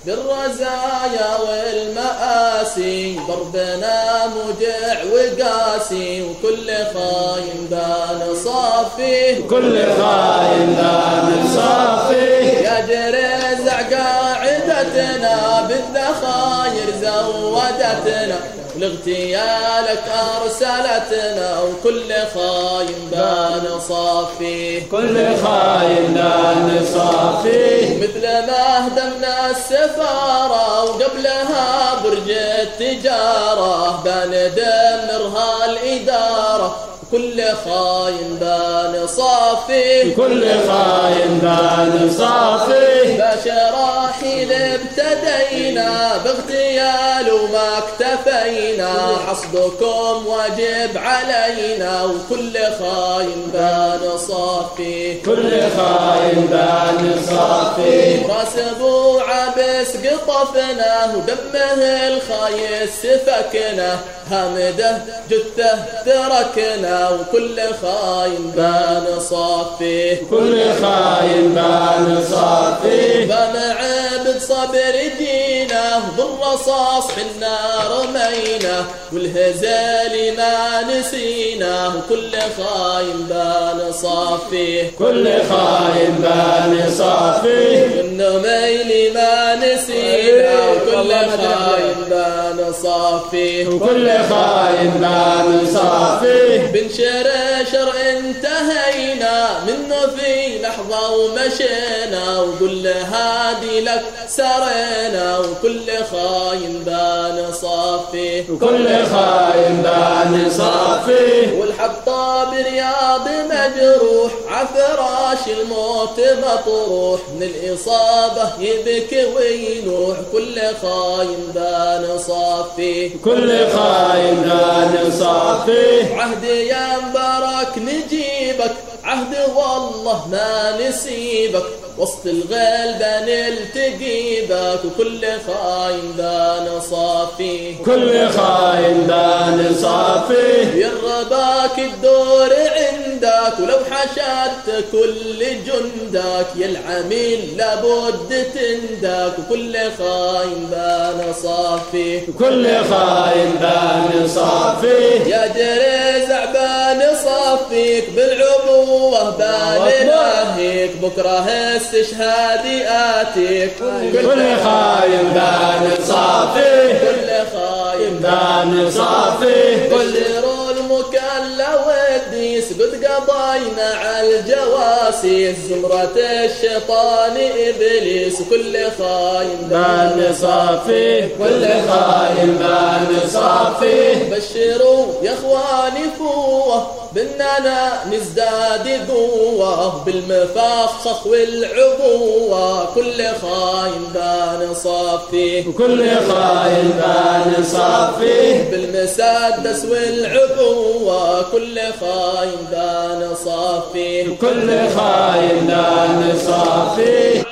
بالرزايا والمآسي، ضربنا مجع وقاسي، وكل خاين بان صافي، كل خاين بان صافي. يا جريزع قاعدتنا بالذخاير زودتنا، لاغتيالك أرسلتنا، وكل خاين بان صافي، كل خاين بان صافي. مثل ما هدمنا السفارة وقبلها برج التجارة، بندمرها الإدارة، كل خاين بان صافي، كل خاين بان صافي. بشراحيل ابتدينا باغتيال وما اكتفينا، حصدكم واجب علينا، وكل خاين بان صافي، كل خاين بان صافي. راس ابو عبس قطفنا ودمه الخايس سفكنا، هامده جثه تركنا، وكل خاين بان صافي، كل خاين بان صافي. بمعبد صبر جينا بالرصاص حنا رمينا، والهزال ما نسينا، وكل خاين بان صافي، كل خاين بان صافي. والنميل ما نسينا، وكل خاين بان صافي، وكل خاين بان صافي. بنشرشر انتهينا منه في لحظة ومشينا، وكل هادي لك سرينا، وكل خاين بان صافي، وكل خاين بان صافي. والحطة برياض مجروح عفراش الموت مطروح، من الإصابة يبكي وينوح، كل خاين بان صافي، كل خاين بان صافي. عهد يا مبارك نجيبك، عهد والله ما نسيبك، وسط الغلبة نلتقي بك، وكل خاين بان صافي، كل خاين بان صافي. يرباك الدور عندك، ولو حشدت كل جندك، يا العميل لابد تندك، وكل خاين بان صافي، كل خاين بان صافي. يا جريزع بان صافيك بالعبوة بان ناهيك، بكره استشهاد آتيك، كل خاين بان صافي، كل خاين بان صافي. كل المكلا والديس قد قضينا على الجواسيس، زمرة الشيطان إبليس، كل خاين بان صافي، كل خاين بان صافي. بشروا يا اخواني فوه باننا نزداد قوه، بالمفخخ والعبوه، كل خاين بان صافي، وكل خاين بان صافي. بالمسدس والعبوه، كل خاين بان صافي، كل خاين بان صافي.